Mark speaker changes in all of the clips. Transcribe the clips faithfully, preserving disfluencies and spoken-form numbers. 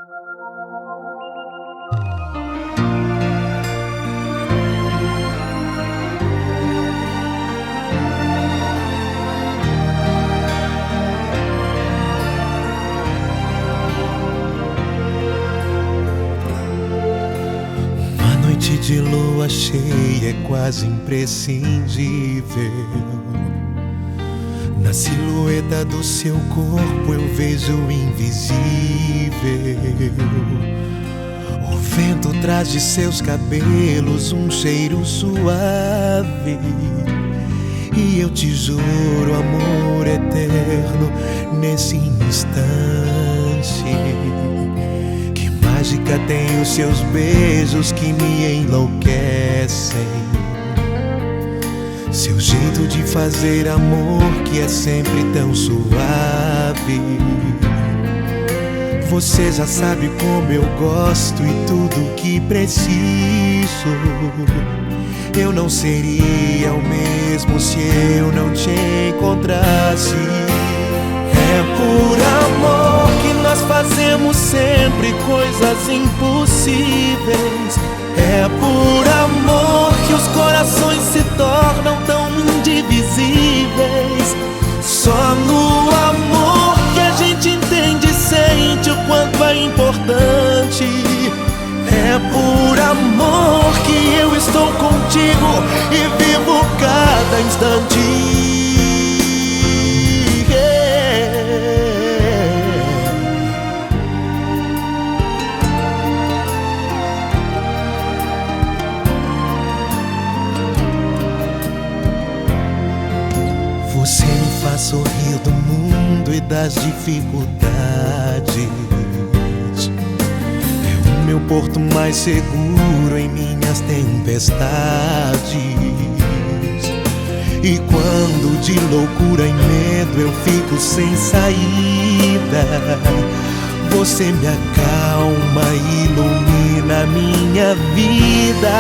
Speaker 1: De lua cheia é quase imprescindível. Na silhueta do seu corpo eu vejo o invisível. O vento traz de seus cabelos um cheiro suave. E eu te juro amor eterno nesse instante. Mágica tem os seus beijos que me enlouquecem. Seu jeito de fazer amor que é sempre tão suave. Você já sabe como eu gosto e tudo que preciso. Eu não seria o mesmo se eu não te encontrasse. É por amor que nós fazemos sempre coisas impossíveis. É por amor que os corações se tornam tão indivisíveis. Só no amor que a gente entende e sente o quanto é importante. É por amor que eu estou contigo e vivo cada instante. Você me faz sorrir do mundo e das dificuldades. É o meu porto mais seguro em minhas tempestades. E quando de loucura e medo eu fico sem saída, você me acalma e ilumina minha vida.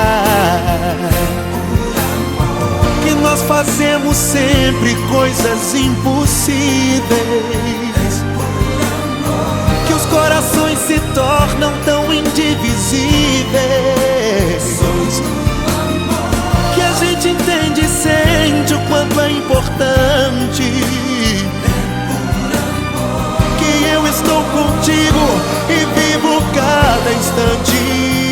Speaker 1: Que nós fazemos sempre coisas impossíveis. Que os corações se tornam tão indivisíveis. Que a gente entende e sente o quanto é importante. Que eu estou contigo e vivo cada instante.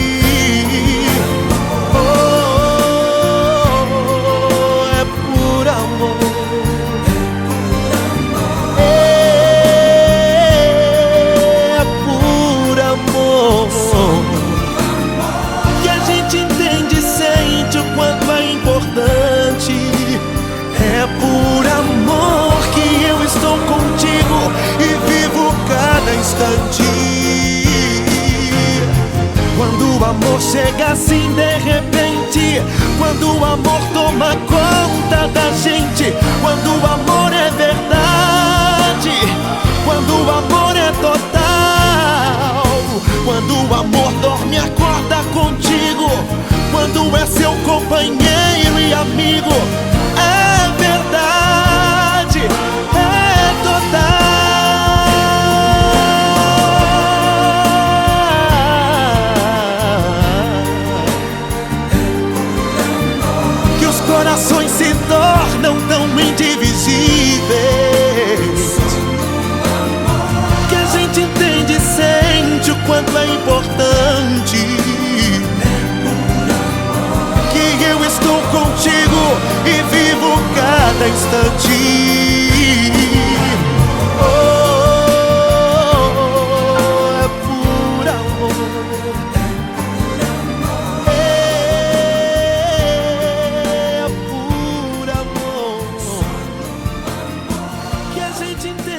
Speaker 1: É por amor que eu estou contigo e vivo cada instante. Quando o amor chega assim de repente, quando o amor toma conta da gente, quando o amor é verdade, quando o amor é total, quando o amor dorme e acorda contigo, quando é seu companheiro e amigo. É verdade, é total. Que os corações se tornam tão indivisíveis. Que a gente entende e sente o quanto é importante. Que eu estou contigo e vivo cada instante. Oh, é por amor. É por amor que a gente entende.